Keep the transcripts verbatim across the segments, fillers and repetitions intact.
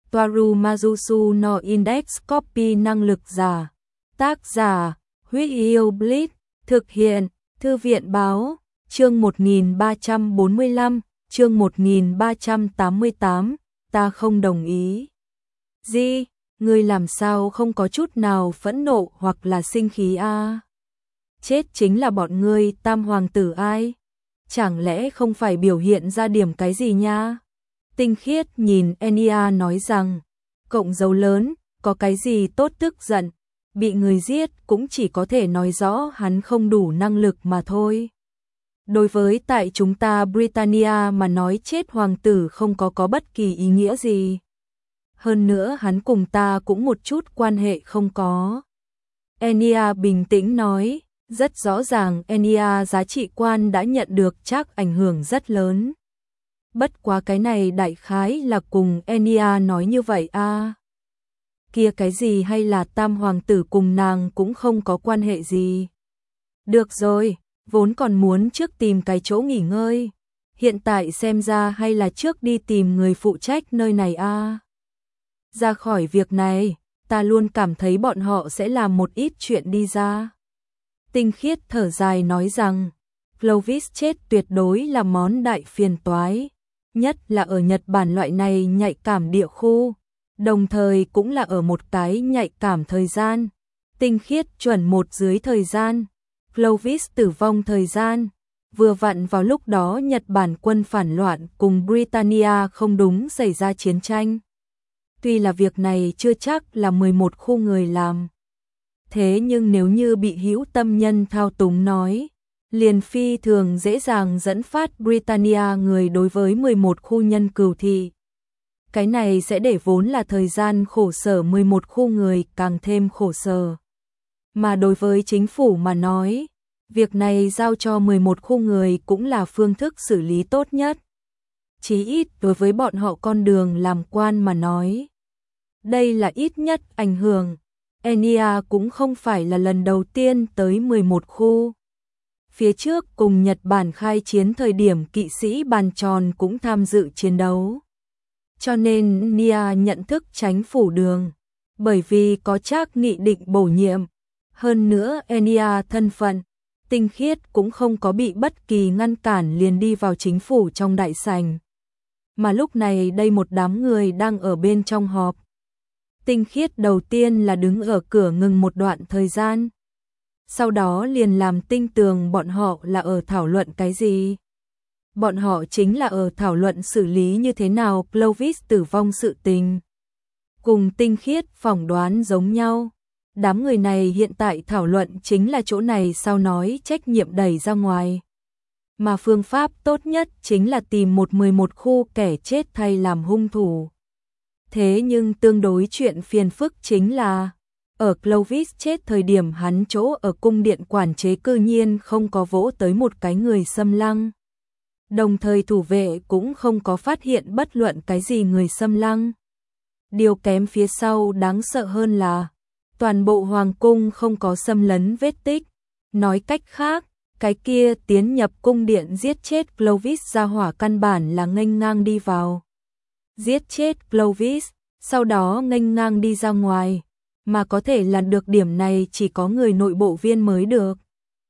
Toaru Majusu no Index Copy năng lực giả. Tác giả, Huyết Yêu Blitz, thực hiện, Thư viện báo, chương một nghìn ba trăm bốn mươi lăm, chương một nghìn ba trăm tám mươi tám, ta không đồng ý. Gì, ngươi làm sao không có chút nào phẫn nộ hoặc là sinh khí a? À? Chết chính là bọn ngươi, tam hoàng tử ai? Chẳng lẽ không phải biểu hiện ra điểm cái gì nha? Tinh Khiết nhìn Enya nói rằng, cộng dấu lớn, có cái gì tốt tức giận, bị người giết cũng chỉ có thể nói rõ hắn không đủ năng lực mà thôi. Đối với tại chúng ta Britannia mà nói chết hoàng tử không có có bất kỳ ý nghĩa gì. Hơn nữa hắn cùng ta cũng một chút quan hệ không có. Enya bình tĩnh nói, rất rõ ràng Enya giá trị quan đã nhận được chắc ảnh hưởng rất lớn. Bất quá cái này đại khái là cùng Enya nói như vậy a. À. Kia cái gì hay là tam hoàng tử cùng nàng cũng không có quan hệ gì. Được rồi, vốn còn muốn trước tìm cái chỗ nghỉ ngơi. Hiện tại xem ra hay là trước đi tìm người phụ trách nơi này a. À. Ra khỏi việc này, ta luôn cảm thấy bọn họ sẽ làm một ít chuyện đi ra. Tinh Khiết thở dài nói rằng, Clovis chết tuyệt đối là món đại phiền toái, nhất là ở Nhật Bản loại này nhạy cảm địa khu, đồng thời cũng là ở một cái nhạy cảm thời gian. Tinh Khiết chuẩn một dưới thời gian, Clovis tử vong thời gian, vừa vặn vào lúc đó Nhật Bản quân phản loạn cùng Britannia không đúng xảy ra chiến tranh. Tuy là việc này chưa chắc là mười một khu người làm. Thế nhưng nếu như bị hữu tâm nhân thao túng nói, liền phi thường dễ dàng dẫn phát Britannia người đối với mười một khu nhân cừu thị. Cái này sẽ để vốn là thời gian khổ sở mười một khu người càng thêm khổ sở. Mà đối với chính phủ mà nói, việc này giao cho mười một khu người cũng là phương thức xử lý tốt nhất. Chí ít đối với bọn họ con đường làm quan mà nói. Đây là ít nhất ảnh hưởng. Enya cũng không phải là lần đầu tiên tới mười một khu. Phía trước cùng Nhật Bản khai chiến thời điểm kỵ sĩ bàn tròn cũng tham dự chiến đấu. Cho nên Nia nhận thức chánh phủ đường, bởi vì có chắc nghị định bổ nhiệm. Hơn nữa Enia thân phận, Tinh Khiết cũng không có bị bất kỳ ngăn cản liền đi vào chính phủ trong đại sảnh. Mà lúc này đây một đám người đang ở bên trong họp. Tinh Khiết đầu tiên là đứng ở cửa ngừng một đoạn thời gian. Sau đó liền làm tinh tường bọn họ là ở thảo luận cái gì. Bọn họ chính là ở thảo luận xử lý như thế nào Clovis tử vong sự tình. Cùng Tinh Khiết phỏng đoán giống nhau. Đám người này hiện tại thảo luận chính là chỗ này sao nói trách nhiệm đẩy ra ngoài. Mà phương pháp tốt nhất chính là tìm một mười một khu kẻ chết thay làm hung thủ. Thế nhưng tương đối chuyện phiền phức chính là, ở Clovis chết thời điểm hắn chỗ ở cung điện quản chế cư nhiên không có vỗ tới một cái người xâm lăng. Đồng thời thủ vệ cũng không có phát hiện bất luận cái gì người xâm lăng. Điều kém phía sau đáng sợ hơn là, toàn bộ hoàng cung không có xâm lấn vết tích. Nói cách khác, cái kia tiến nhập cung điện giết chết Clovis ra hỏa căn bản là nghênh ngang đi vào. Giết chết Clovis, sau đó nghênh ngang đi ra ngoài, mà có thể là được điểm này chỉ có người nội bộ viên mới được.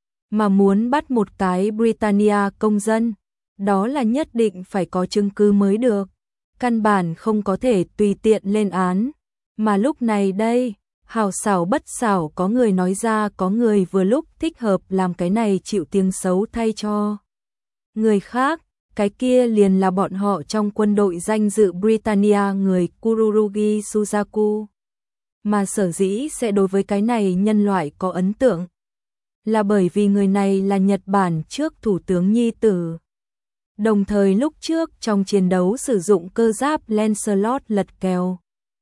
Mà muốn bắt một cái Britannia công dân, đó là nhất định phải có chứng cứ mới được, căn bản không có thể tùy tiện lên án. Mà lúc này đây, hào xảo bất xảo có người nói ra có người vừa lúc thích hợp làm cái này chịu tiếng xấu thay cho người khác. Cái kia liền là bọn họ trong quân đội danh dự Britannia người Kururugi Suzaku. Mà sở dĩ sẽ đối với cái này nhân loại có ấn tượng, là bởi vì người này là Nhật Bản trước thủ tướng nhi tử. Đồng thời lúc trước trong chiến đấu sử dụng cơ giáp Lancelot lật kèo.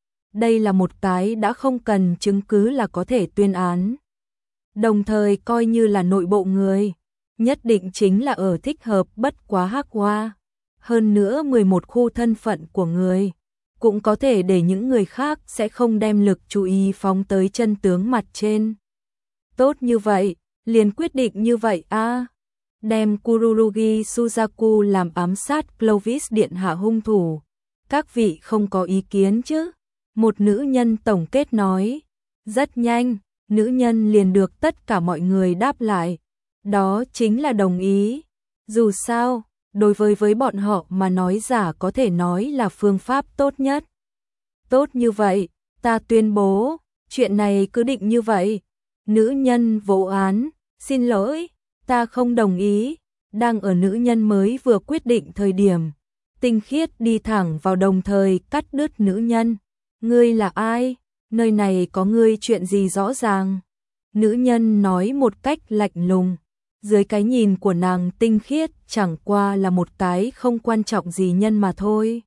Đây là một cái đã không cần chứng cứ là có thể tuyên án. Đồng thời coi như là nội bộ người. Nhất định chính là ở thích hợp bất quá hắc hoa. Hơn nữa mười một khu thân phận của người, cũng có thể để những người khác sẽ không đem lực chú ý phóng tới chân tướng mặt trên. Tốt như vậy, liền quyết định như vậy a. À. Đem Kururugi Suzaku làm ám sát Clovis điện hạ hung thủ. Các vị không có ý kiến chứ? Một nữ nhân tổng kết nói. Rất nhanh, nữ nhân liền được tất cả mọi người đáp lại. Đó chính là đồng ý. Dù sao, đối với với bọn họ mà nói giả có thể nói là phương pháp tốt nhất. Tốt như vậy, ta tuyên bố, chuyện này cứ định như vậy. Nữ nhân vô án, xin lỗi, ta không đồng ý. Đang ở nữ nhân mới vừa quyết định thời điểm, Tinh Khiết đi thẳng vào đồng thời cắt đứt nữ nhân. Ngươi là ai? Nơi này có ngươi chuyện gì rõ ràng? Nữ nhân nói một cách lạnh lùng. Dưới cái nhìn của nàng, Tinh Khiết chẳng qua là một cái không quan trọng gì nhân mà thôi.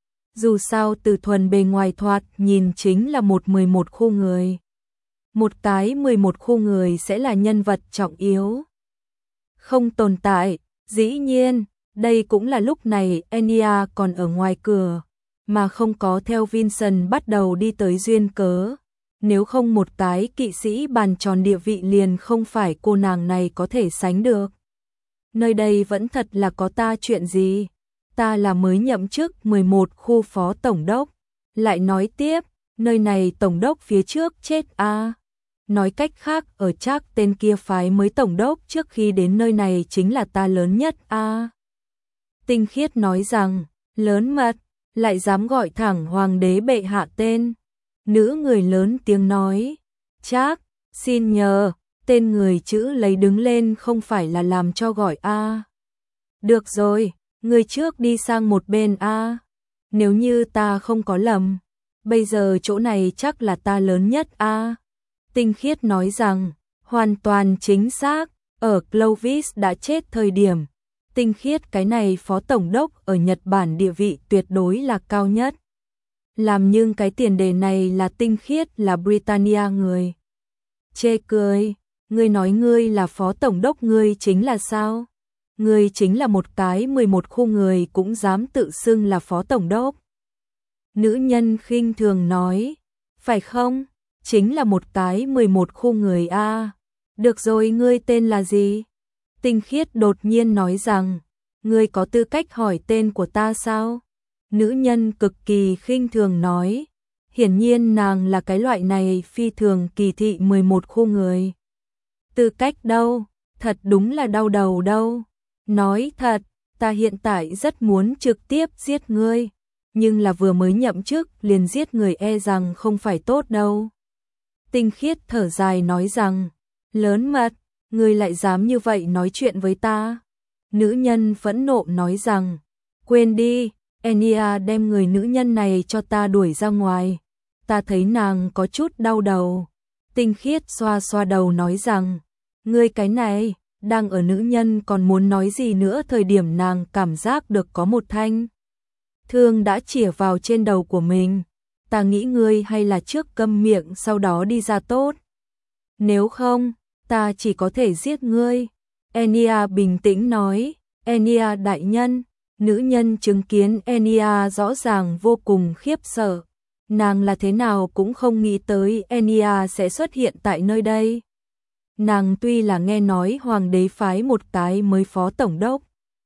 Dù sao từ thuần bề ngoài thoạt nhìn chính là một mười một khu người. Một cái mười một khu người sẽ là nhân vật trọng yếu. Không tồn tại, dĩ nhiên, đây cũng là lúc này Enya còn ở ngoài cửa, mà không có theo Vincent bắt đầu đi tới duyên cớ. Nếu không một cái kỵ sĩ bàn tròn địa vị liền không phải cô nàng này có thể sánh được. Nơi đây vẫn thật là có ta chuyện gì? Ta là mới nhậm chức mười một khu phó tổng đốc. Lại nói tiếp, nơi này tổng đốc phía trước chết a. À. Nói cách khác, ở chắc tên kia phái mới tổng đốc trước khi đến nơi này chính là ta lớn nhất a. À. Tinh Khiết nói rằng, lớn mật, lại dám gọi thẳng hoàng đế bệ hạ tên. Nữ người lớn tiếng nói, chắc, xin nhờ, tên người chữ lấy đứng lên không phải là làm cho gọi a. À. Được rồi, người trước đi sang một bên a. À. Nếu như ta không có lầm, bây giờ chỗ này chắc là ta lớn nhất a. À. Tinh Khiết nói rằng, hoàn toàn chính xác, ở Clovis đã chết thời điểm. Tinh Khiết cái này phó tổng đốc ở Nhật Bản địa vị tuyệt đối là cao nhất. Làm nhưng cái tiền đề này là Tinh Khiết là Britannia người. Chê cười, ngươi nói ngươi là phó tổng đốc ngươi chính là sao? Ngươi chính là một cái mười một khu người cũng dám tự xưng là phó tổng đốc. Nữ nhân khinh thường nói, phải không? Chính là một cái mười một khu người a. À. Được rồi, ngươi tên là gì? Tinh Khiết đột nhiên nói rằng, ngươi có tư cách hỏi tên của ta sao? Nữ nhân cực kỳ khinh thường nói, hiển nhiên nàng là cái loại này phi thường kỳ thị mười một khu người. Tư cách đâu? Thật đúng là đau đầu đâu. Nói thật, ta hiện tại rất muốn trực tiếp giết ngươi, nhưng là vừa mới nhậm chức liền giết người e rằng không phải tốt đâu. Tinh Khiết thở dài nói rằng, lớn mật, ngươi lại dám như vậy nói chuyện với ta. Nữ nhân phẫn nộ nói rằng, quên đi, Enya đem người nữ nhân này cho ta đuổi ra ngoài. Ta thấy nàng có chút đau đầu. Tinh Khiết xoa xoa đầu nói rằng, ngươi cái này, đang ở nữ nhân còn muốn nói gì nữa thời điểm nàng cảm giác được có một thanh thương đã chĩa vào trên đầu của mình. Ta nghĩ ngươi hay là trước câm miệng sau đó đi ra tốt. Nếu không, ta chỉ có thể giết ngươi. Enya bình tĩnh nói, Enya đại nhân. Nữ nhân chứng kiến Enya rõ ràng vô cùng khiếp sợ. Nàng là thế nào cũng không nghĩ tới Enya sẽ xuất hiện tại nơi đây. Nàng tuy là nghe nói hoàng đế phái một cái mới phó tổng đốc,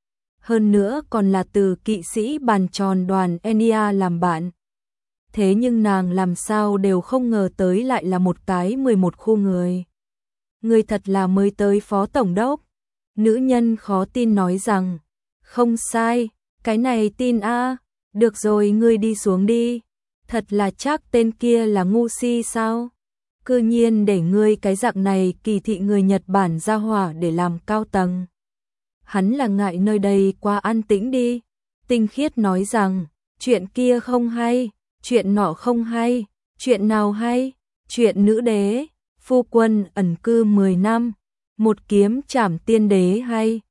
hơn nữa còn là từ kỵ sĩ bàn tròn đoàn Enya làm bạn. Thế nhưng nàng làm sao đều không ngờ tới lại là một cái mười một khu người. Người thật là mới tới phó tổng đốc. Nữ nhân khó tin nói rằng, không sai, cái này tin a. À. Được rồi, ngươi đi xuống đi. Thật là chắc tên kia là ngu si sao? Cư nhiên để ngươi cái dạng này kỳ thị người Nhật Bản ra hỏa để làm cao tầng. Hắn là ngại nơi đây quá an tĩnh đi. Tinh Khiết nói rằng, chuyện kia không hay, chuyện nọ không hay, chuyện nào hay? Chuyện nữ đế, phu quân ẩn cư mười năm, một kiếm trảm tiên đế hay?